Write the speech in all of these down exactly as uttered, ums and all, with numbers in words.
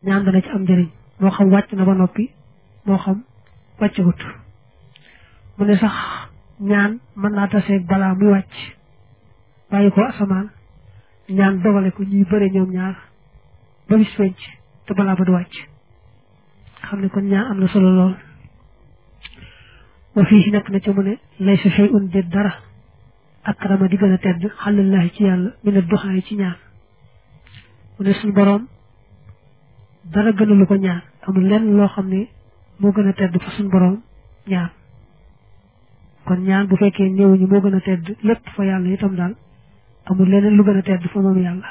ñaan dana ci am njëriñ moo xam wàcc na ba noppi moo xam wàccagut mu ne sax ñaan mën naa taseeg balaa muy wàcc bàyyi ko asamaan ñaan dogale ko ñuy bëre ñoom ñaar ba bis penc te balaa ba du wàcc xam ne kon ñaan am na solo lool wa fii nekk na ca mu ne lay sa xëy un déet dara akrama di gën a tedd xalillahi ci yàlla mi ne duxaay ci ñaan mu ne suñu boroom dara gënalu ko ñaan amul lenn loo xam ne moo gën a tedd fa suñu boroom ñaan kon ñaan bu fekkee néewuñu moo gën a tedd lépp fa yàlla itam daal amul leneen lu gën a tedd fa moom yàlla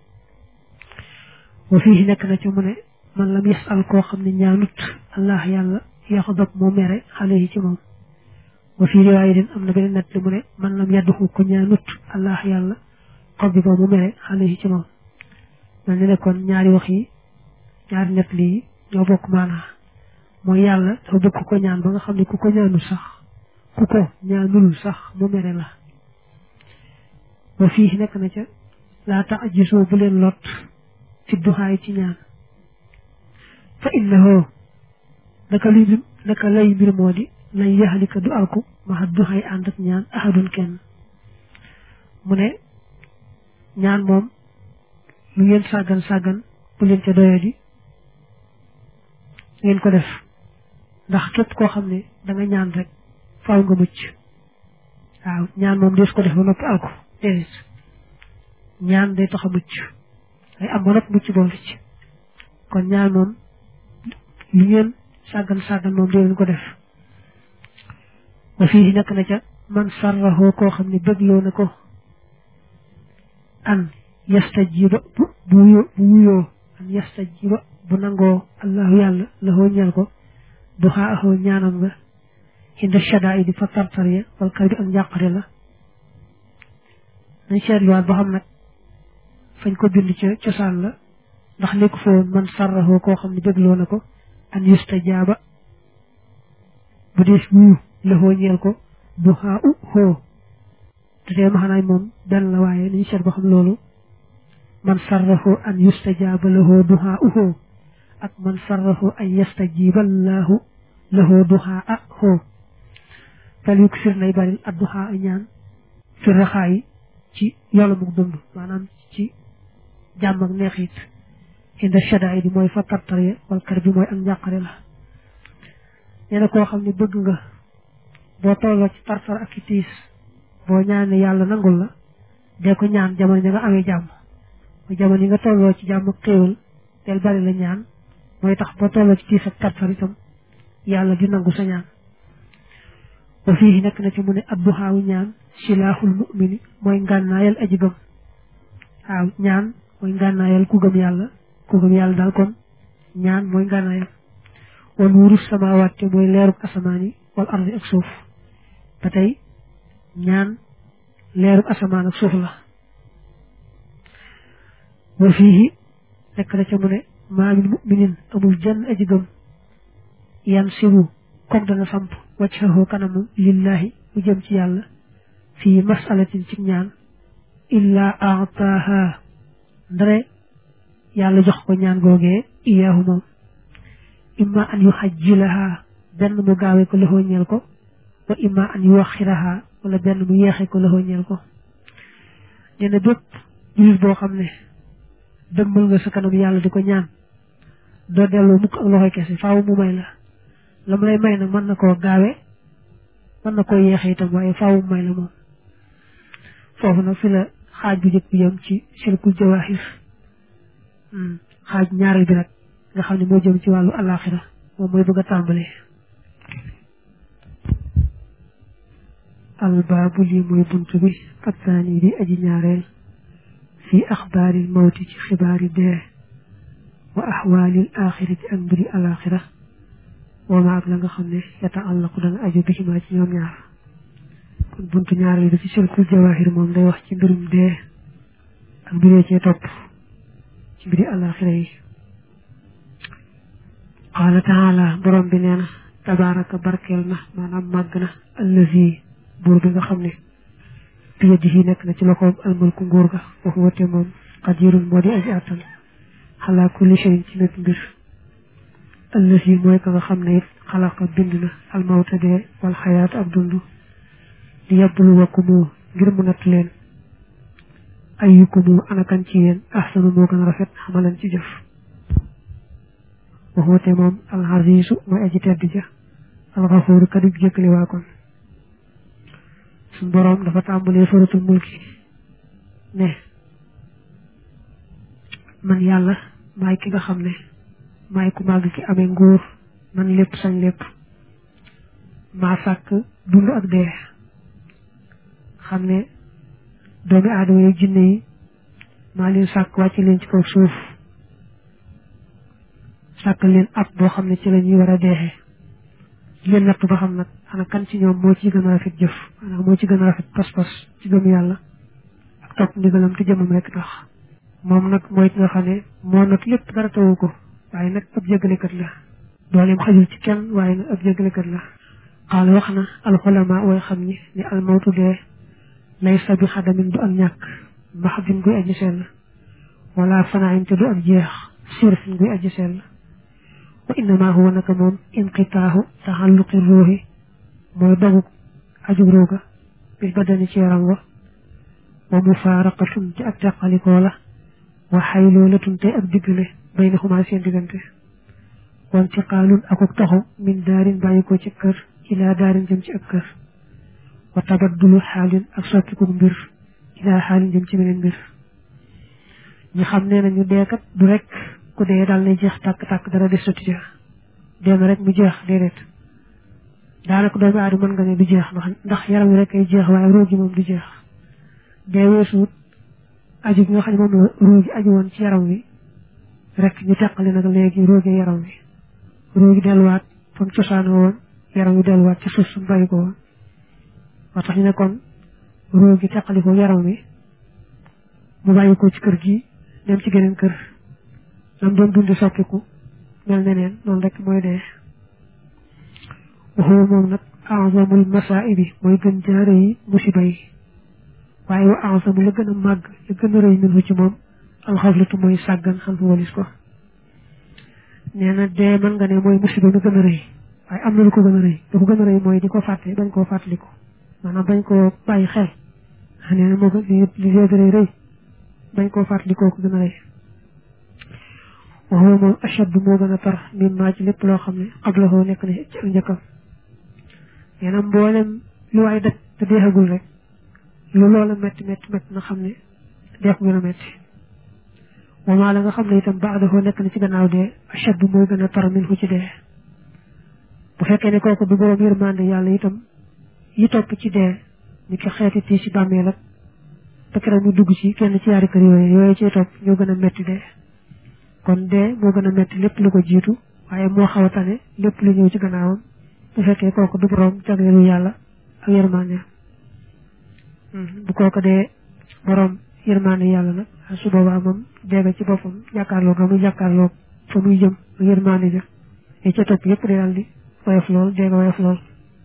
wa fii nekk na ci mu ne man lam yasal koo xam ne ñaanut allah yàlla yaxdab moo mere xale yi ci moom wa fii riwaaya din am na beneen nett li mu ne man lam yadduxu ko ñaanut allah yàlla xob bi ba mu mere xale yi ci moom mel ni ne kon ñaari wax yi ñaari nett lii ñoo bokk maanaa mooy yàlla dafa bëgg ku ko ñaan ba nga xam ne ku ko ñaanul sax ku ko ñaanul sax mu mere la wa fii nekk na ca laa ta'jisoo bu leen lot fi duxaay ci ñaan fa innahu naka luy naka lay mbir moo di lay yaxalika du alku ma duxaay ànd ak ñaan ahadun kenn mu ne ñaan moom lu ngeen sàggan sàggan bu leen ca doyo di ngeen ko def ndax képp koo xam ne da nga ñaan rek faaw nga mucc waaw ñaan moom des ko def ba noppi alku déedéet ñaan day tax a mucc day am ba noppi mucc boole ci kon ñaan moom lu ngeen sàggan sàggan moom dee leen ko def wa fii nekk na ca man sarraxoo koo xam ne bëggloo na ko an yastajiba bu bu wuyoo an yastajiba bu nangoo allahu yàlla la hoo ñeel ko du xaa axoo ñaanam nga inda shadaa di fa tartarya wal kay bi ak njàqare la nañ seetluwaat ba xam nag fañ ko bind ca cosaan la ndax nekku fa woon man sarraxoo koo xam ne bëggloo na ko an yustajaaba bu dees wuyu la hoo ñeel ko du xaa u xoo te tee maxanaay moom benn la waaye nañ seet ba xam loolu man sarrahu an yustajaaba lahu duhaa'uhu ak man sarrahu an yastajiba allahu lahu duhaa'ahu fal yuksir nay baril ad duhaa ñaan fi raxaayi ci yolu mug dund maanaam ci jàmm ak neexit inda shadaa'id di mooy fa tartare wal kar bi mooy ak njàqare la nee na koo xam ne bëgg nga boo tolloo ci tartar ak i tiis boo ñaane yàlla nangul la dee ko ñaan jamono ja nga amee jàmm jamono yi nga tolloo ci jàmm ak xéewal del bari la ñaan mooy tax boo tolloo ci tiis ak tartar itam yàlla di nangu sa ñaan wa fii nekk na ci mu ne adduhaawu ñaan silaaxul mu'mini mooy ngànnaayal aji gëm waaw ñaan mooy ngànnaayal ku gëm yàlla ku gëm yàlla daal kon ñaan mooy ngànnaayal wa nuuru samaawaat te mooy leeruk asamaan yi wal ardi ak suuf ba tey ñaan leeruk asamaan ak suuf la wa fiihi nekk na ca mu ne maa min muminin amul jenn aji gëm yan sibu comme dana samp wajhahu kanamu lillahi mu jëm ci yàlla fii masalatin ci ñaan illa aataaha ndare yàlla jox ko ñaan googee iyaahu moom imma an yuxajjilaha benn mu gaawee ko loxoo ñeel ko wa imma an yuwaxiraha wala benn mu yeexee ko loxoo ñeel ko nee na bépp jullit boo xam ne dëgmal nga sa kanam yàlla di ko ñaan doo delloo mukk ak loxoy kese faaw mu may la la mu lay may nag mën na koo gaawe mën na koo yeexe itam waaye faaw mu may la moom foofu nag fi la xaaj bu jëkk bi yam ci shirkul jawaahir xaaj ñaareel bi nag nga xam ne moo jëm ci wàllu alaxira moom mooy bëgg a tàmbalee albaabu lii mooy bunt bi attaani di aji ñaareel fi axbaaril mawti ci xibaari dee wa axwaalil axirati ak mbiri alaxira wa ma ak la nga xam ne yataallaqu dana aju bihimaa ci ñoom ñaar kon buntu ñaareel bi ci shirkul jawaahir moom day wax ci mbirum dee ak mbiree cee topp ci mbiri alaxira yi qaala taala borom bi nee na tabaaraka barkeel na maanaam màgg na allazi buur bi nga xam ne biyadihi nekk na ci loxoom almulku nguur ga waxu wate moom qadirun moo di aji àttan ala kulli shay'in ci lépp mbir allazi mooy ka nga xam ne it xalaqa bind na almawta dee wal xayaat ak dund di yabluwakumu ngir mu natt leen ayyukumu anakan ci yéen ahsanu moo gën a rafet xamalan ci jëf waxoote moom al azizu mooy aji tedd ja al xafuuru kadib jëkkali waa kon suñ boroom dafa tàmbalee suratul mulki ne man yàlla maay ki nga xam ne maay ku màgg ki amee nguur man lépp sañ lépp maa sàkk dund ak dee xam ne doomi aadama yi jinne yi maa leen sàkk wàcc leen ci kaw suuf sàkk leen ab boo xam ne ci la ñuy war a deexee leen natt ba xam nag ana kan ci ñoom moo ci gën a rafet jëf ana moo ci gën a rafet pas-pas ci gëm yàlla ak topp ndigalam te jëmam rek tax moom nag mooy ki nga xam ne moo nag lépp dara tawu ko waaye nag ab jégalekat la dooleem xajul ci kenn waaye nag ab jégalekat la xaala wax na alxulama way xam ni ni almawtu dee laysa bi xadamin du ak ñàkk maxdin guy aji sell wala fanaayin te du ak jeex sirfin guy aji sell wa innama huwa naka moom inqitaahu taxalluqi ruuxi mooy dogu ajug ruuga bil badani ci yaram wa wa mufaaraqatun ci ak teqalikoo la wa xayloolatun te ak diggale baynahuma seen diggante wa intiqaalun akuk toxu min daarin bàyyi ko ci kër ilaa daarin jëm ci ak kër wa tabaddulu xaalin ak soppiku mbir ilaa xaalin jëm ci beneen mbir ñu xam ne nañu deekat du rek ku dee daal lay jeex tàkk-tàkk dara des sotti ja dee na rek mu jeex déedéet daanaka doomu aadama mën nga ne du jeex ndax yaram wi rek ay jeex waaye ruu gi moom du jeex dee weesuut aju bi nga xam ne moom la ruu gi aju woon ci yaram wi rek ñu teqali nag léegi ruu gi yaram wi ruu gi delluwaat fa mu cosaanoo woon yaram wi delluwaat ci suuf su bàyyi ko woon moo tax ñu ne kon ruu gi teqali ko yaram wi mu bàyyi ko ci kër gi dem ci geneen kër lam doon dundi soppiku mel neneen noonu rek mooy dee waxoo moom nag a'zamul masaa'ibi mooy gën jaare yi musiba yi waaye wa a'zamu la gën a màgg la gën a rëy minhu ci moom alxaflatu mooy sàggan xam fu walis ko nee na dee mën nga ne mooy musiba mi gën a rëy waaye am na lu ko gën a rëy lu ko gën a rëy mooy di ko fàtte bañ koo fàttaliku maanaam bañ koo bàyyi xel nee na moo ko li li rëy rëy bañ koo fàttalikoo ko gën a rëy waxoo moom ashaddu moo gën a tar min maa ci lépp loo xam ne xablahoo nekk na ci ak njëkkam nee na mboolem lu waay daj te deexagul rek lu loola métti métti métti na xam ne dee ko gën a métti wamaa la nga xam ne itam baadahoo nekk na ci gannaaw dee ashaddu mooy gën a tar min fu ci dee bu fekkee ne kooku du borom yërmande yàlla itam yi topp ci dee ni ko xeeti tii ci bàmmeel ak te keroog mu dugg ci kenn ci yaari kër yooyu yooyu ci topp ñoo gën a métti dee kon dee moo gën a métti lépp lu ko jiitu waaye moo xaw a tane lépp lu ñëw ci gannaawam bu fekkee kooku du borom jagleelu yàlla ak yërmande bu kooku dee borom yërmande yàlla nag su boobaa moom dégg ci boppam jàkkaarloo ga muy jàkkaarloo fa muy jëm ak yërmande ja yi ca topp yëpp day daal di woyof lool dégg woyof lool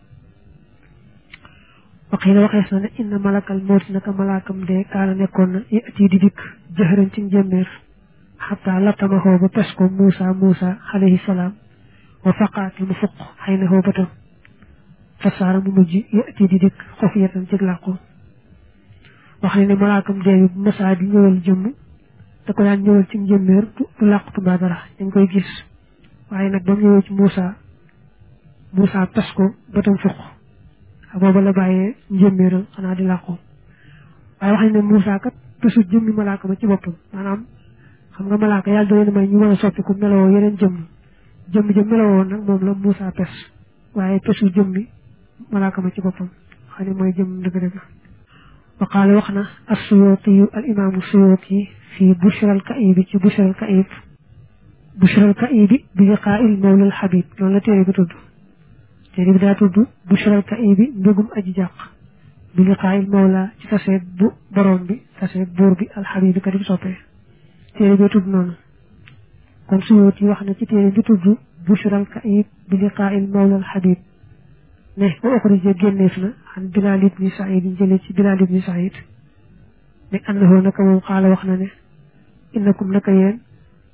waxii la waxees na ne inna malakal mawti naka malaakam dee kaana nekkoon na yati di dikk jëxëran ci njëmmeer xataa lattamaxoo ba pes ko Muusa Muusa alayhi salaam wa faqaati mu fuq xëy na xoo batam fasaara mu mujj yati di dikk xof yetam ci làqu wax ne ne malaakam dee bi bu masaa di ñëwal jëmm da ko daan ñëwal ci njëmmeer du làqutu mbaa dara dañ koy gis waaye nag ba mu ñëwee ci Muusa Muusa pes ko batam fuq booba la bàyyee njëmmeeral xanaa di làqu waaye wax ne ne Muusa kat pesut jëmmi malaaka ma ci boppam maanaam xam nga malaaka yàlla da leen may ñu mën a soppi ku meloo yeneen jëmm jëmm jëm meloo nag moom la Muusa pes waaye pesu jëmmi malaaka ma ci boppam xam ne mooy jëmm dëgg-dëgg wa qaala wax na as-Suyuuti al imaamu Suyuuti fii Bushral Ka'ibi ci Bushral Ka'ib Bushral Ka'ibi bi liqaa'il mawla al Habib loolu la téere bi tudd téere bi daa tudd Bushral Ka'ibi mbégum aji jàq bi liqaa'il mawla ci taseet bu borom bi taseet buur bi al Habib bi ka di soppee téere bi tudd noonu kon Suyuuti wax na ci téere bi tudd Bushral Ka'ib bi liqaa'il mawla al Habib ne wa uxrija génneef na an Bilaal ibni Saïd jëlee ci Bilaal ibni Saïd ne annahu naka moom xaala wax na ne innakum naka yéen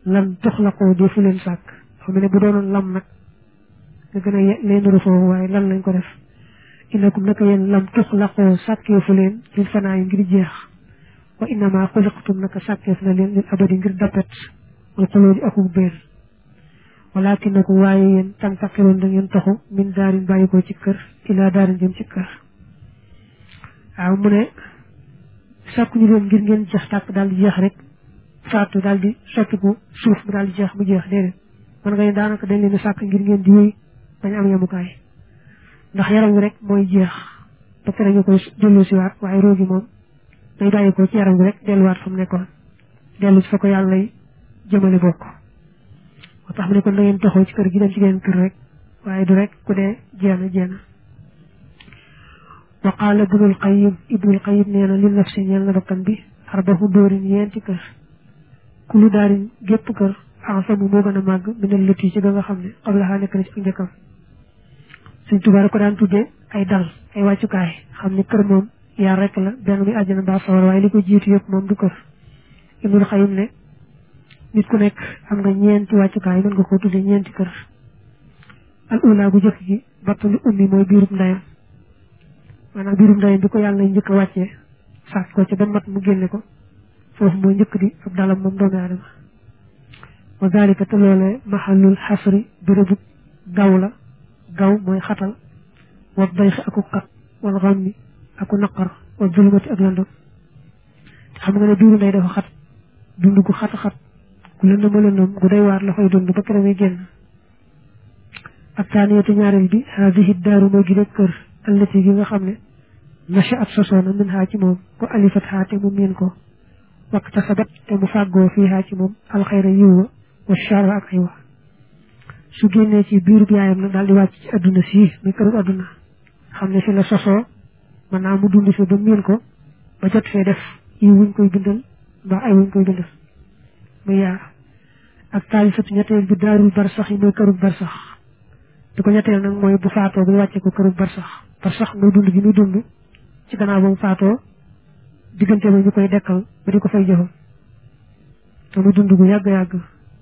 lan tuxlaqoo defu leen sàkk xam ne bu doonoon lam nag nga gën a leen nuru foofu waaye lan lañ ko def innakum naka yéen lam tuxlaqoo sàkkeefu leen lil fanaa yi ngir jeex wa innama xuliqtum naka sàkkeef na leen lil abadi ngir dappet wal xulóodi akuk béer walakinakum waaye yéen tantaqiloon da ngeen taxu min daarin bàyyi ko ci kër ila daarin jëm ci kër waaw mu ne sàkku ñu leen ngir ngeen jeex tàkk daal di jeex rek faatu daal di soppiku suuf mu daal di jeex mu jeex déedéet man nga daanaka dañ leen sàkk ngir ngeen di wéy bañ am yemukaay ndax yaram wi rek mooy jeex ba pare ñu koy dellu si waat waaye roogi moom day bàyyi ko ci yaram wi rek delluwaat fa mu nekkoon dellu si fa ko yàlla lay jëmale bokk moo tax mu ne kon da ngeen taxaw ci kër gi dem ci geneen kër rek waaye du rek ku dee jeena jeena wa qaala ibnul qayyim ibnul qayyim nee na li nafsi ñeel na bakkan bi arbahu dóorin ñeenti kër kulu daarin gépp kër ensamu moo gën a màgg minal lëtti ci ga nga xam ne xam la nekk na ci ak njëkkam suñ tubaab ko daan tuddee ay dal ay wàccukaay xam ne kër moom yaar rek la benn muy àjjana mbaa sawar waaye li ko jiitu yëpp moom du kër ibnul qayyim ne nit ku nekk am nga ñeenti wàccukaay mën nga koo tuddee ñeenti kër al ula bu jëkk gi battali ummi mooy biirub ndayam maanaam biirub ndayam bi ko yàlla nañ njëkk a wàccee sàkk ko ci ba mat mu génne ko foofu mooy njëkk di ab dalam moom doomu aadama wa zalika te loolee mahallul xasri bérébu gaw la gaw mooy xatal wa dayxi aku xat wal xammi aku naqar wa zulumati ak lëndëm xam nga ne biiru ndey dafa xat dund gu xat xat gu lëndëm a lëndëm gu day waar la fay dund ba kër muy génn ak taaniyatu ñaareel bi haadihi daaru mooy gi rek kër allati gi nga xam ne nasha at sosoona min haa ci moom wa alifat haa te mu miin ko wakk tasabat te mu fàggoo fii haa ci moom alxayra yiw wa wa charra ak ay wa su génnee ci biirub yaayam nag daal di wàcc ci adduna sii muy kërub adduna xam ne fi la sosoo mën naa mu dund fi ba miin ko ba jot fee def yiw wuñ koy bindal mbaa ay wuñ koy bindal muy yaar ak taalisatu ñetteel bi daarul barsax yi mooy kërub barsax di ko ñetteel nag mooy bu faatoo bu wàcce ko kërub barsax barsax muy dund gi muy dund ci gannaaw ba mu faatoo diggante ba ñu koy dekkal ba di ko fay jëfam te muy dund gu yàgg-yàgg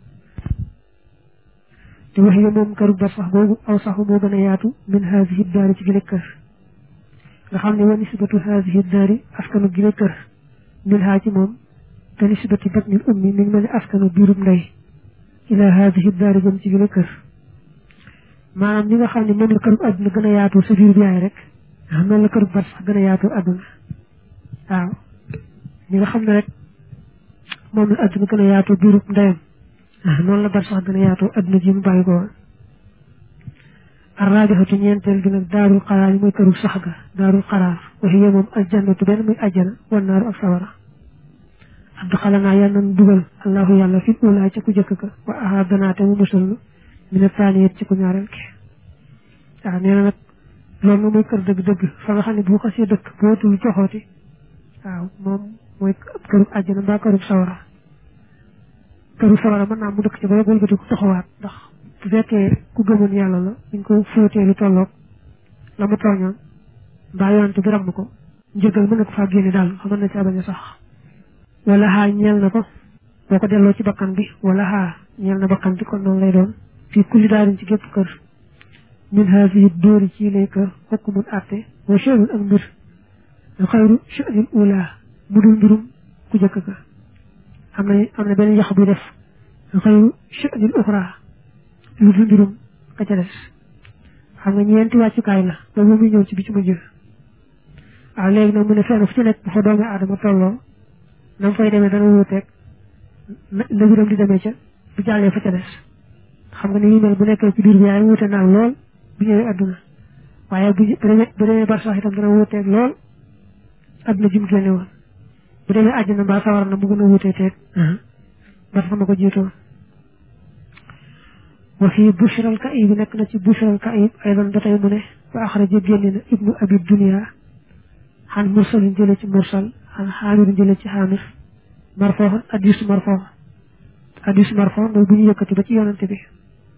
te wax yi moom kërub barsax googu aw saxu moo gën a yaatu min haasihi daari ci gile kër nga xam ne wa nisbatu haasihi daari askanu gile kër min haa ci moom te nisbati batnil ummi mi ngi mel ni askanu biirub ndey ila haasihi daari jëm ci gile kër maanaam ñi nga xam ne moom la kërub àdduna gën a yaatu sa biirub yaay rek nga xam noonu la kërub barsax gën a yaatu àdduna waaw ñi nga xam ne rek moom la àdduna gën a yaatu biirub ndeyam noonu la barsax gën a yaatu àdduna ji mu bàyyi ko woon arraabixatu ñeenteel gi nag daarul xaraar yi mooy kërub sax ga daarul xaraar wa hiya moom aljannatu benn muy ajjana wan naaru ak sawara adxalanaa yàlla nañ dugal allahu yàlla fi ulaay ci ku jëkk ka wa ahaadanaa te mu musul mina taaniyat ci ku ñaareel ki waaw nee na nag loolu na mooy kër dëgg-dëgg fa nga xam ne bu xasee dëkk bootul joxooti waaw moom mooy kërub àjjana mbaa kërub sawara kërub sawara mën naa mu dëkk ci ba wëlbati ko taxawaat ndax bu fekkee ku gëmoon yàlla la ñu ko fóotee lu tolloog la mu tooñoon mbaa yonante bi ramm ko njëgal mën na ko faa génne daal xaman na ci abañ a sax wala xaa ñeel na ko boo ko delloo ci bakkan bi wala xaa ñeel na bakkan bi kon noonu lay doon fii kulli daarin ci gépp kër min haasihi dóori ci lay kër xukkumul àtte wa sha'nun ak mbir lu xayru sha'nil ula mu dul mbirum ku jëkk ka am na am na benn yax buy def lu xayru sha'nil uxra lu dul mbirum ka ca des xam nga ñeenti wàccukaay la ba mu muy ñëw ci bi ci mujj waaw léegi nag mu ne fenn fu ci nekk bu fa doomi aadama tolloo na mu fay demee dana wuuteeg na biram di demee ca bu jàllee fa ca des xam nga ni ñu mel bu nekkee ci biir bi yaay wuute naag lool bu ñëwee adduna waaye bu bu demee barsax itam dana wuuteeg lool adduna ji mu génne woon bu demee àjjana mbaa sawar na mu gën a wuutee teeg barsax ma ko jiitoo wa fii bushral kaib nekk na ci bushral kaib aydan ba tey mu ne wa axraja génne na ibnu abi dunia xan mursalin jële ci mursal xan xaamirin jële ci xaamir marfooxan hadiis marfoox hadiis marfoox mooy bu ñu yëkkati ba ci yonante bi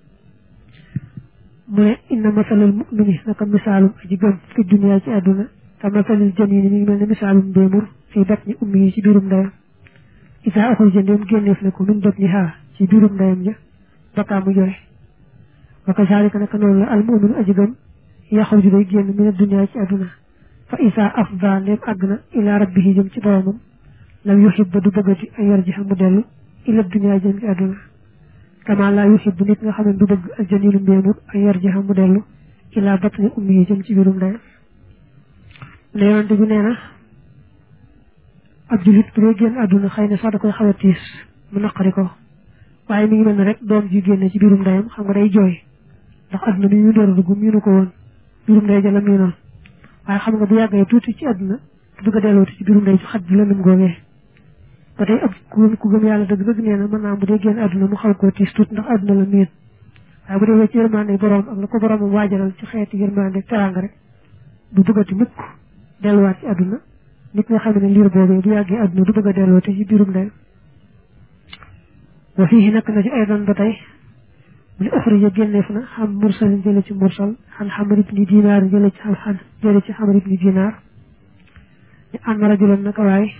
mu ne inna masalal mumini naka misaalum aji gëm fi dunia ci àdduna te masalil janini mi ngi mel ne misaalum mbéemur fii batni ummi yi ci biirum ndeyam isaa axul jëndeem génneef na ko min batni haa ci biirum ndeyam ja bakkaa mu jooy wa kazalika naka noonu la al mu'minu aji gëm yaxruju day génn min ad-dunya ci àdduna fa isa afda ndéem àgg na ila rabbihi jëm ci boromam lam yuhibba du bëggati ay yarjiha mu dellu ila ad-dunya jëm ci àdduna kama la yuhibbu nit nga xam ne du bëgg al janilu mbéemur ay yarjiha mu dellu ila batni ummihi jëm ci biirum ndeyam ne yonante bi nee na ab julit bu dee génn àdduna xëy na sax da koy xaw a tiis mu naqari ko waaye mi ngi mel ne rek doom ji génne ci biirum ndeyam xam nga day jooy ndax àdduna mi ñu door a dugg miinu ko woon biirum ndey ja la miinoon waaye xam nga bu yàggee tuuti ci àdduna du ko dellooti ci biirum ndey ci xat bi lëndëm googee ba tey ab ku gëm yàlla dëgg dëgg nee na mën naa bu dee génn àdduna mu xaw koo tiis tuuti ndax àdduna la miin waaye bu dee ci yërmande borom ak la ko boromam waajalal ci xeeti yërmande teraanga rek du bëggati mukk delluwaat ci àdduna nit nga xam ne liir boobee bu yàggee àdduna du bëgg a dellooti ci biirum ndey wa fii nekk na ci ay doon ba tey li uxrija génneef na xam mursal jële ci mursal xan xamar ibni dinaar jële ci xan jële ci xamar ibni dinaar ñu ànd rajulan naka waay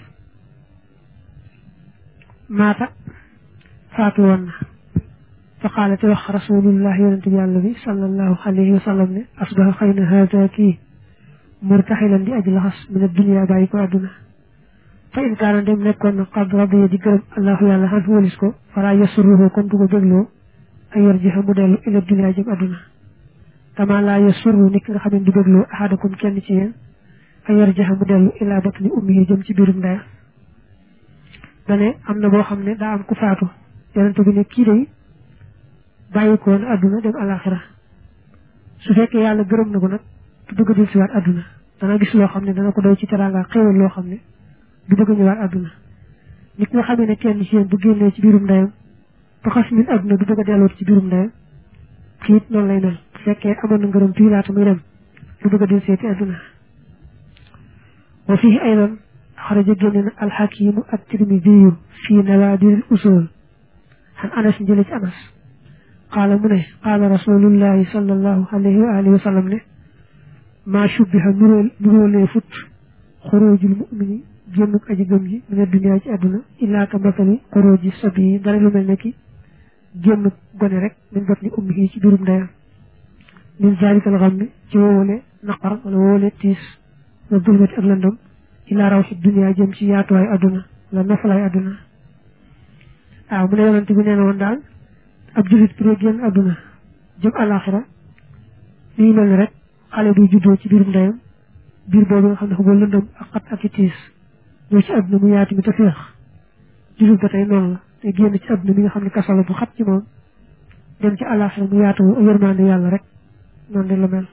maata faatu woon na fa qaala te wax rasulullah yonente bi yàlla bi sallallahu alayhi wa sallam ne asbaha xëy na haada kii murtaxilan di aji laxas min ad-dunya bàyyi ko àdduna fa in kaana dem nekkoon na qad radiya di gërëm allahu yàlla xan walis ko fala yasurruhu kon du ko bégloo ay yarjiha mu dellu ila dunya jëm àdduna kama la yasurru nit ki nga xam ne du bégloo ahadakum kenn ci yéen ay yarjiha mu dellu ila batni ummihi jëm ci biirum ndeyam dane am na boo xam ne daa am ku faatu yonente bi ne kii day bàyyi ko woon àdduna dem alaxira su fekkee yàlla gërëm na ko nag du bëgg a del siwaat àdduna dana gis loo xam ne dana ko doy ci teraanga xéewal loo xam ne du bëgg a ñëwaat àdduna nit nga xamee ne kenn ci yéen bu génnee ci biirum ndeyam ba xas min àdduna du bëgg a dellooti ci biirum ndeyam kii it noonu lay mel bu fekkee amoon na ngërëm fii laata muy dem du bëgg a del seeti àdduna wa fii aydan axraja génne na alxakimu ak tirmidiyu fii nawaadiril usul xan anas jële ci anas qaala mu ne qaala rasulullahi sallallahu alayhi wa alihi wa sallam ne maa shubbiha nuróol nuróolee fut xoroojul mumini génnuk aji gëm ji mina dunya ci àdduna illaa ka masali xorooji sabi dara lu mel ne ki génnuk gone rek min batni ummihi ci biirum ndeyam min zalikal xammi ci woowale naqar wala woowale tiis wa dulmati ak lëndëm illaa rawxi dunya jëm ci yaatuwaay àdduna la nofalaay àdduna waaw mu ne yonante bi nee na woon daal ab julit bu dee génn àdduna jëm àlaxira li ngi mel ne rek xale buy juddoo ci biirum ndeyam biir boobu nga xam ne xamoo lëndëm ak xat ak i tiis ñëw ci àdduna mu yaatu mi te féex julit ba tey noonu la te génn ci àdduna mi nga xam ne kaso la bu xat ci moom dem ci àlaxira mu yaatu yërmande yàlla rek noonu de la mel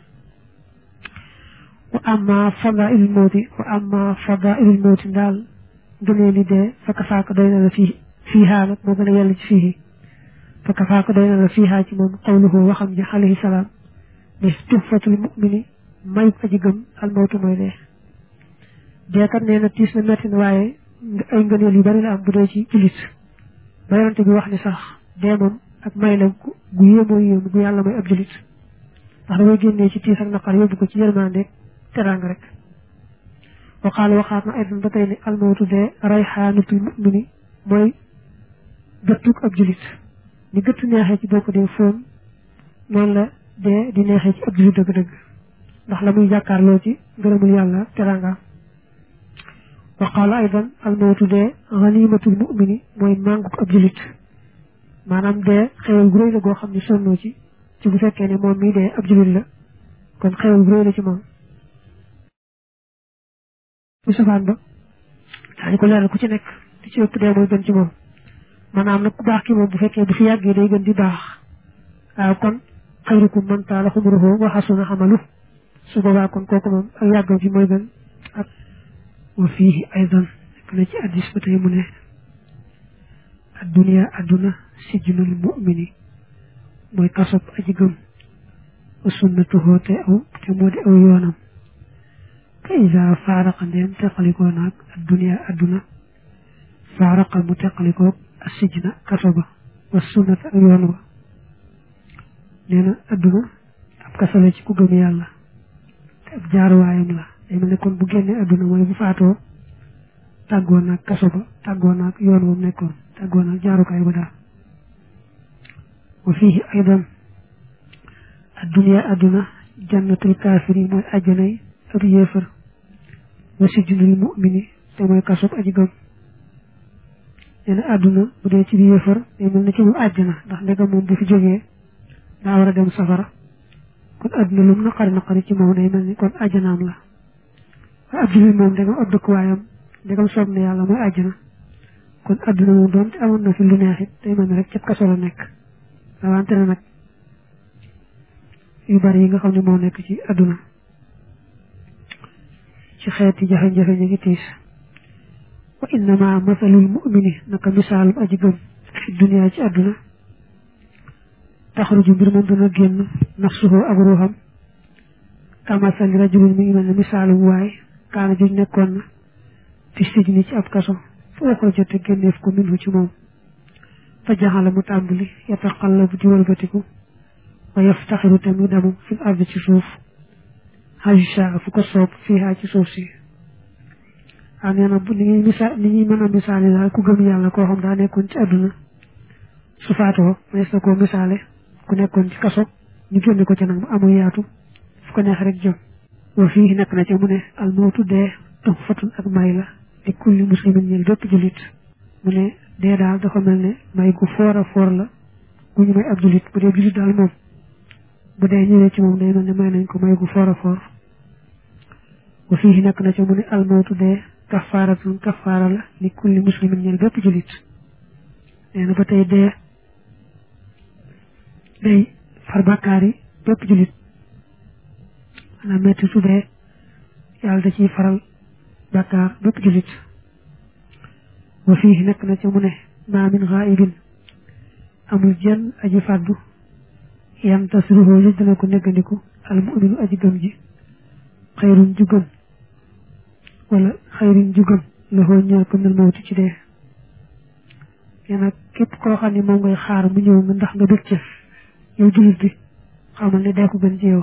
wa amma fadailul mawti wa amma fadailul mawti daal gënee li dee fakka faaka doy na la fii fii haa nag moo gën a yàlla ci fii fakka faaka doy na la fii haa ci moom qawluhu waxam ji alayhi salaam ne tuhfatul mu'mini may aji gëm al mawtu mooy dee deekat nee na tiis na metti na waaye ay ngëneel yu bari la am bu dee ci jullit ba yonante bi wax ni sax dee moom ak may la gu yéemoo yéemu gu yàlla may ab jullit ndax dafay génnee ci tiis ak naqar yóbbu ko ci yërmande teraanga rek waxaal waxaat na aydan ba tey ne al mawtu dee rayxaanatul mu'mini mooy gëttug ab jullit ni gëtt neexee ci bokk dee foon noonu la dee di neexee ci ab jullit dëgg-dëgg ndax la muy jàkkaarloo ci ngërëmul yàlla teraanga wa qaala aydan al mawtu dee ganimatul mu'mini mooy mànguk ab jullit maanaam dee xewal gu rëy la goo xam ne sonnoo ci ci bu fekkee ne moom mii dee ab jullit la kon xewal gu rëy la ci moom bu safaan ba daañu ko leeral ku ci nekk di ci ëpp dee mooy gën ci moom maanaam nag ku baax ki moom bu fekkee bu fi yàggee day gën di baax waaw kon xayrukum man taala xumruhu wa xasuna amalu su boobaa kon kooku moom ak yàggam fi mooy gën ak wa fiihi aydan nekk na ci addis ba tey mu ne adduniya adduna sijnul mu'mini mooy kasob aji gëm wa sunnatuhu te aw te moo di aw yoonam fa isa faaraqa ndeem teqalikoo naag adduniya adduna faaraqa mu teqalikoo asijna kaso ba wa sunnata ak yoon ba nee na adduna ab kaso la ci ku gëm yàlla te ab jaaruwaayam la day mel ne kon bu génnee adduna mooy bu faatoo tàggoo naag kaso ba tàggoo naag yoon moom nekkoon tàggoo naag jaarukaay ba daal وفيه أيضا الدنيا أدنى جنة الكافرين والأجني اليافر وسجن المؤمن تموي كسب أجيغم يعني أدنى بدي تي يافر يمل نتي مو أجنى ndax ndegam mom bu fi joge da wara dem safara kon aduna lum naqari naqari ci mom day melni kon ajanam la abdul mom ndegam abdu ko wayam ndegam sob na yalla moy ajana kon aduna mom don amon na fi lu neexit day melni rek ci kasso la nek rawante nak yu bari yi nga xamne mo nek ci aduna ci xéeti jaxé jaxé ñi tiss wa inma mathalul mu'mini naka misal aji gëm fi dunya ci aduna taxruju bir mo dana genn nafsuhu ak ruham kama sal rajulun mi mel misalu way kana ju nekkon na fi sijni ci ab kasso fo ko jotte gennef ko minhu ci mom fa jahala mutambuli yataqallabu di walbatiku wa yaftakhiru tamidamu fil ardi ci suuf hajja fu ko sopp fiha ci suuf si anena bu ni misal ni mëna misali la ku gëm yalla ko xam da nekkon ci aduna su faato may sa ko misale ku nekkon ci kasso ñu génn ko ci nak mu amu yaatu fu ko neex rek jëm wa fi nak na ci mu ne al mawtu de tuhfatun ak mayla li kulli muslimin ñel bépp julit mu ne de daal dafa melne may gu fora for la ku ñu may ab julit bu dee julit daal moom bu dee ñëwee ci moom day melne may nañ ko may gu fora for wa fi nak na ci mu ne al mawtu de kafaratun kafara la li kulli muslimin ñel bépp julit neena ba tay de day far bakari bépp julit ana metti su dee yàlla da ciy faral bakkaar bépp julit wa fii nekk na ci mu ne maa min ghaibin amul jenn aji fàddu yam tasruhu li dana ko neggandiku al mu'minu aji gëm ji xayrun ju gën wala xayrun ju gën loxoo ñeel ko mel mawti ci dee yéen képp koo xam ne moom ngay xaar mu ñëw nga ndax nga bëgg ca yow julit bi xamal ne dee ko gën ci yow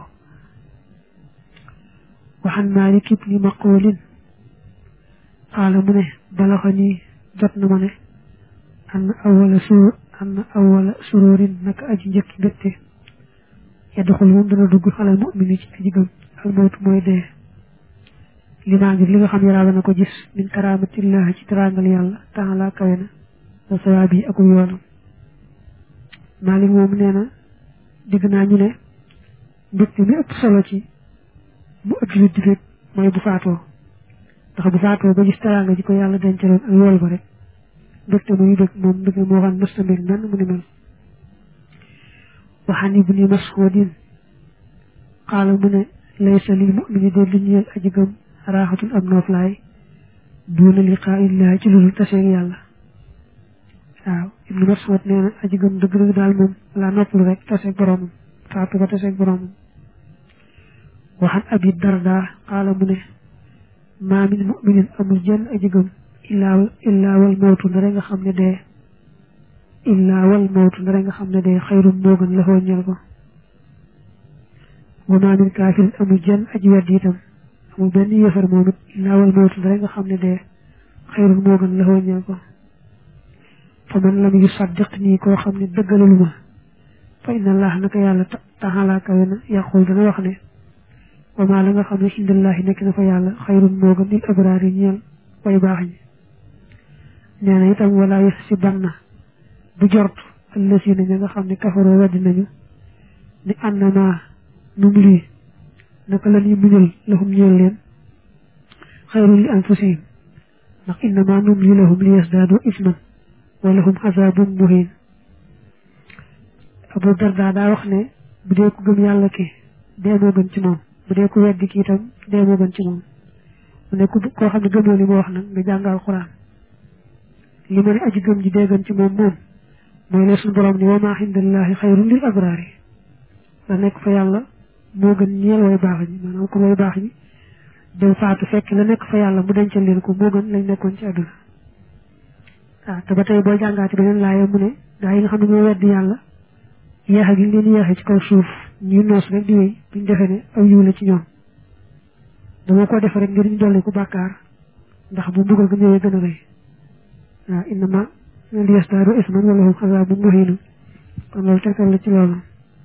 waxan Maalik ibn Maqoolin qaala mu ne balaxani jot na ma ne an awala sur an awala sururin naka aji njëkki mbégte yadduxul moom dana dugg xalal mu'mini ci aji gëm al mawtu mooy dee li maa ngir li nga xam yaraaba na ko gis min karaamatillah ci teraangal yàlla taala kawe na wa sawaab yi aku yoonam Maalik moom nee na dégg naa ñu ne mbégte mi ëpp solo ci bu ëpp julit di mooy bu faatoo ndax bu faatoo ba gis teraanga ji ko yàlla dencaloon ak yool ba rek mbégte muy dëgg moom mbégte moo xam mësta mbég nan mu ni mel waxaan ibni Mas'udin qaala mu ne laysa lil mu'mini de li ñeel aji gëm raaxatul ab nooflaay duuna liqaa'illahi ci lu taseeg yàlla waaw ibni Mas'ud nee na aji gëm dëgg dëgg daal moom laa noppalu rek taseeg boromam faatu ba taseeg boromam waxan abi darda qaala mu ne maa min mu'minin amul jenn aji gëm illaa illaa wal mawtu ndare nga xam ne dee illaa wal mawtu ndare nga xam ne dee xayrun moo gën la ñeel ko wa maa min kaafirin amul jenn aji wedd itam amul benn yëfar moom it illaa wal mawtu ndare nga xam ne dee xayrun moo gën la ñeel ko fa man lam yusaddiq nii koo xam ne dëggalul ma fa inna allah naka yàlla taxalaa kawe na yaqul dana wax ne wa maa la nga xam ne indallahi nekk na fa yàlla xayrun moo gën lil abraar yi ñeel way baax ñi nee na itam wala yaxsibanna bu jort allasiina ña nga xam ne kafaroo weddi nañu ni annama num lii naka la ñuy muñal lahum ñeel leen xayrun li anfusihim ndax innama num li lahum li yasdaadu isman wa lahum azaabun muhiin Abu Darda daa wax ne bu dee ko gëm yàlla ki dee moo gën ci moom bu dee ko weddi ki itam dee moo gën ci moom mu ne koo xam ne gëmoo li ma wax nag nga jàng alxuraan li ma ne aji gëm ji dee gën ci moom moom mooy la suñu borom ni wa maa indallahi xayrun lil abraari la nekk fa yàlla moo gën ñeel way baax ñi maanaam ko way baax ñi dem faatu fekk la nekk fa yàlla mu dencal leen ko moo gën lañ nekkoon ci àdduna waaw te ba tey boo jàngaati beneen laaya mu ne gaa yi nga xam ne ñoo weddi yàlla yeexe gi leen yeexe ci kaw suuf ñu noos rek di wéy buñ defee ne aw yiw la ci ñoom dama ko def rek ngir ñu dolli ko bàkkaar ndax bu mbugal ga ñëwee gën a rëy waaw innama liyasdaadu isman wa lahum azaabun muhiin kon loolu tegtal la ci loolu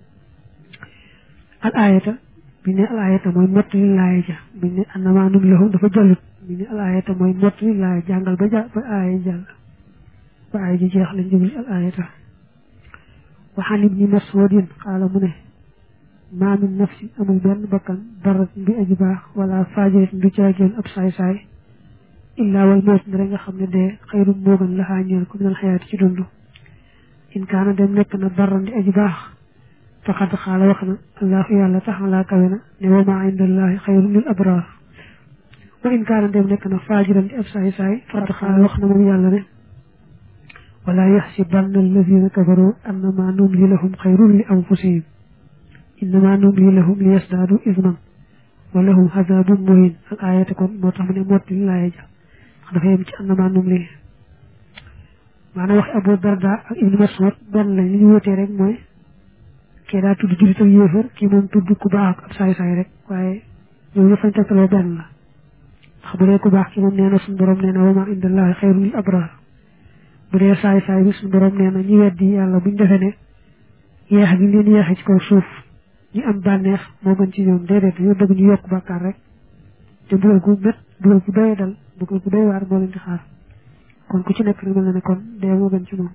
al ayata bi ne al ayata mooy mott li laay ja bi ne annama num lahum dafa jollut bi ne al ayata mooy mott li laay jàngal ba ja ba aaya jàll ba aaya ji jeex lañ jubli al ayata wa an ibni mas'udin qaala mu ne maa min nafsin amul benn bakkan darat bi aji baax wala fajirat du caageen ab saay-saay illaa wal mawt ndara nga xam ne dee xayrun moo gën laxaa ñeel ko minal xayaati ci dund in kaana dem nekk na daran di aji baax faqad xaala wax na allahu yàlla taxalaa kawe na ne wa maa indallahi xayrun lil abraar wa in kaana dem nekk na fajiran di ab saay-saay faqad xaala wax na moom yàlla ne wala yaxsibanna alladina kafaru annama numli lahum xayrun li anfusihim innama numli lahum li yasdaadu isman wa lahum azabun muhin ak ayate kon moo tax mu ne motti li laaya ja dafa yem ci annama numli maanaam wax Abu Darda ak Ibnu Mas'ud benn lañ li ñu wutee rek mooy kii daa tudd jullit ak yéefar kii moom tudd ku baax ak ab saay-saay rek waaye ñoom ñëpp fañ tegtaloo benn la ndax bu dee ku baax ki moom nee na suñu borom nee na wa ma indallahi xayrun lil abraar bu dee saay-saay bi suñu borom nee na ñi weddi yàlla buñ defee ne yeex gi leen yeexe ci kaw suuf ñi am bànneex moo gën ci ñoom déedéet dañoo bëgg ñu yokk bàkkaar rek te bugal gu mét bugal gu doy dal bugal gu doy waar moo leen di xaar kon ku ci nekk rek mel na ne kon dee moo gën ci moom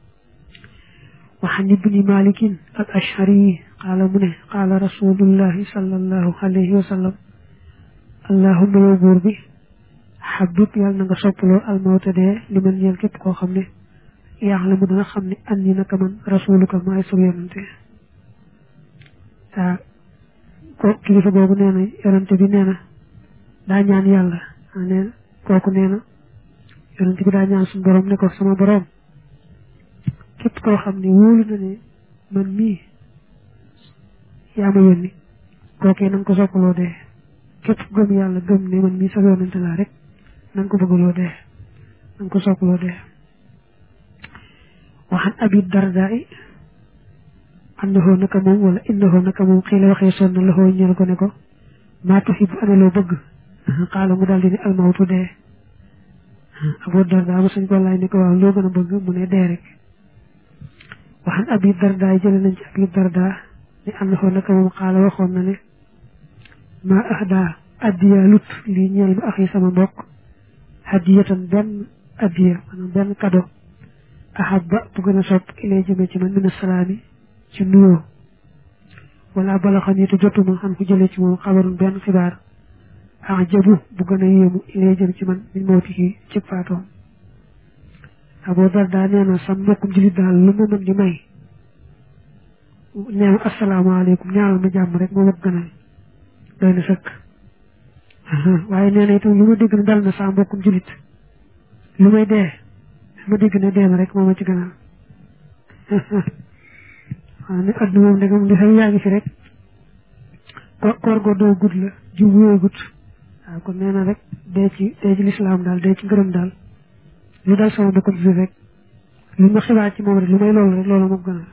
waxan ibni malikin al ashari qaala mu ne qaala rasulullahi sallallahu alayhi wa sallam allahumma yow buur bi xabib yàlla na nga soppaloo almawta dee li man ñeel képp koo xam ne yàlla mu dana xam ne an ni naka man rasuluka maay sub yonante waaw ko kilifa boobu nee na yonante bi nee na daa ñaan yàlla nee na kooku nee na yonante bi daa ñaan suñu borom ne ko sama borom képp koo xam ne wóolu na ne man mii yaa ma yónni kookee na nga ko soppaloo dee képp gëm yàlla gëm ne man mii sa yonante laa rek na nga ko bëggaloo dee na nga ko soppaloo dee waxan abi darda i annahu naka moom wala innahu naka moom xëy la waxee sonn la xoo ñeel ko ne ko maa tuxibu ana loo bëgg xaala mu daal di ne almawtu dee Abu Darda ma suñ ko laaj ne ko waaw loo gën a bëgg mu ne dee rek waxan abi darda yi jële nañ ci abi darda ne annahu naka moom xaala waxoon na ne maa ahda addiya lut lii ñeel ma axi sama mbokk hadiyatan benn addiya maanaam benn kado ahabba bu gën a sopp ilay jëme ci man mina salaami ci nuyoo wala bala xam ne te jotuma xam ku jëlee ci moom xabarun benn xibaar ah jabu bu gën a yéemu ilay jëm ci man min mawti ki ci faatoom Abu Darda nee na sam mbokkum julit daal lu ma mën di may nee ma asalaamaaleykum ñaanal ma jàmm rek moo ma gënal doy na sëkk waaye nee na itam lu ma dégg ne dal na sa mbokkum julit lu may dee ma dégg ne dee ma rek moo ma ci gënal waaw ne adduna moom ndegam li xëy yaa ngi fi rek ko koor goo doo gudd la jiw yooyu gudd waaw kon nee na rek dee ci dee ci lislaam daal dee ci ngërëm daal lu dal sama bokk bi rek lu ma xibaar ci moom rek lu may loolu rek loolu moom gën a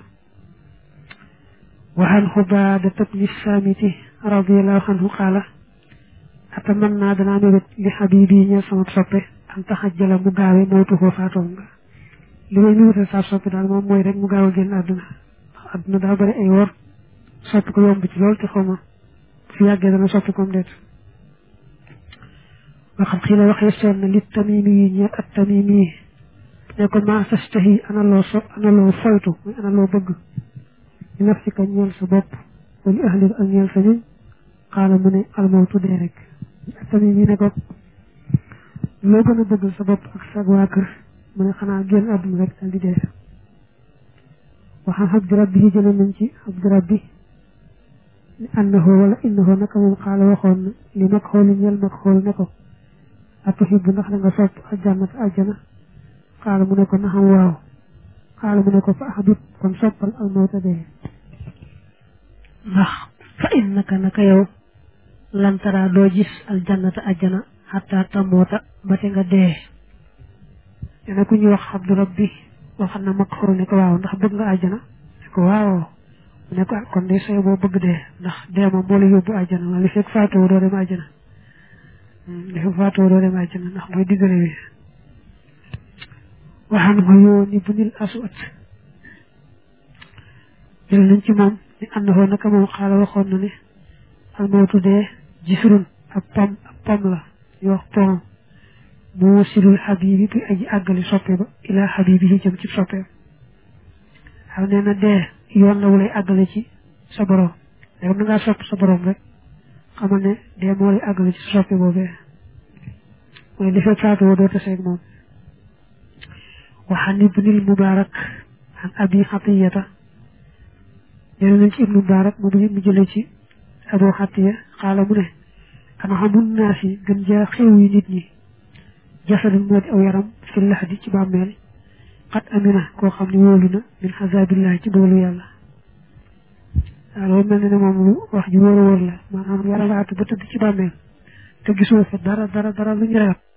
waxaan xubaada tabni saamiti radiallahu anhu qaala ataman naa danaa mébét li xabibi ñeel sama soppe an taxajjala mu gaawe mawtu koo faatoom nga li may mébétal saa soppe daal moom mooy rek mu gaaw a génn àdduna ndax àdduna daa bëri ay wor soppi ko yomb ci lool te xaw ma fi yàggee dana soppi comme déet waxam xii la waxee seen na li tamimi yi ñeel ak tamimi yi ne ko maa tastahi ana loo so ana loo foytu muy ana loo bëgg li nafsika ñeel sa bopp wali ahli ak ñeel sa ñun xaala mu ne almawtu dee rek ak tamimi ne ko loo gën a bëgg sa bopp ak sa waa kër mu ne xanaa génn àdduna rek dal di dee waxam abdi rabbi yi jële nañ ci abdi rabbi li annahu wala innahu naka moom xaala waxoon na li mag xooli ñeel mag xool ne ko atuhibbu ndax da nga sopp aljannata aljana xaala mu ne ko naxam waaw xaala mu ne ko fa ahbib kon soppal almawta dee ndax fa innaka naka yow lantara doo gis aljannata aljana xataa tamoota ba te nga dee dana ku ñuy wax abdu rabbi waxal na mag xool ne ko waaw ndax bëgg nga aljana ne ko waaw mu ne ko kon de sooy boo bëgg dee ndax dee moom moo la yóbbu aljana la li fekk faatoo doo dem aljana li fekk faatoo doo dem aljana ndax mooy diggale wi waxan ko yoon ibnil aswad jël nañ ci moom ni àndaxoo naka moom xaala waxoon na ne almawtu dee jisrun ab pom ab pom la ñu wax pom mu silul xabibi bi aji àggali soppe ba ilaa xabibi yi jëm ci soppe xam nee na dee yoon la wulay àggale ci sa borom léegi na ngaa sopp sa borom rek xamal ne dee moo lay àggale ci sa soppe boobee mooy li fekk faatu woo doo taseeg moom waxan ibnil mubarak an abi xatiyata jële nañ ci ibnu mubarak mu mu jële ci abu xatiya xaala mu ne ana xamun naas yi gën jaa xew yi nit ñi jasadun moo di aw yaram fi laxdi ci bàmmeel xat amina koo xam ne wóolu na min xasabillahi ci doolu yàlla waaw loolu mel ne ne moom lu wax ji wóor a wóor la maanaam yaram laatu ba tëdd ci bàmmeel te gisoo fa dara dara dara lu ñu raat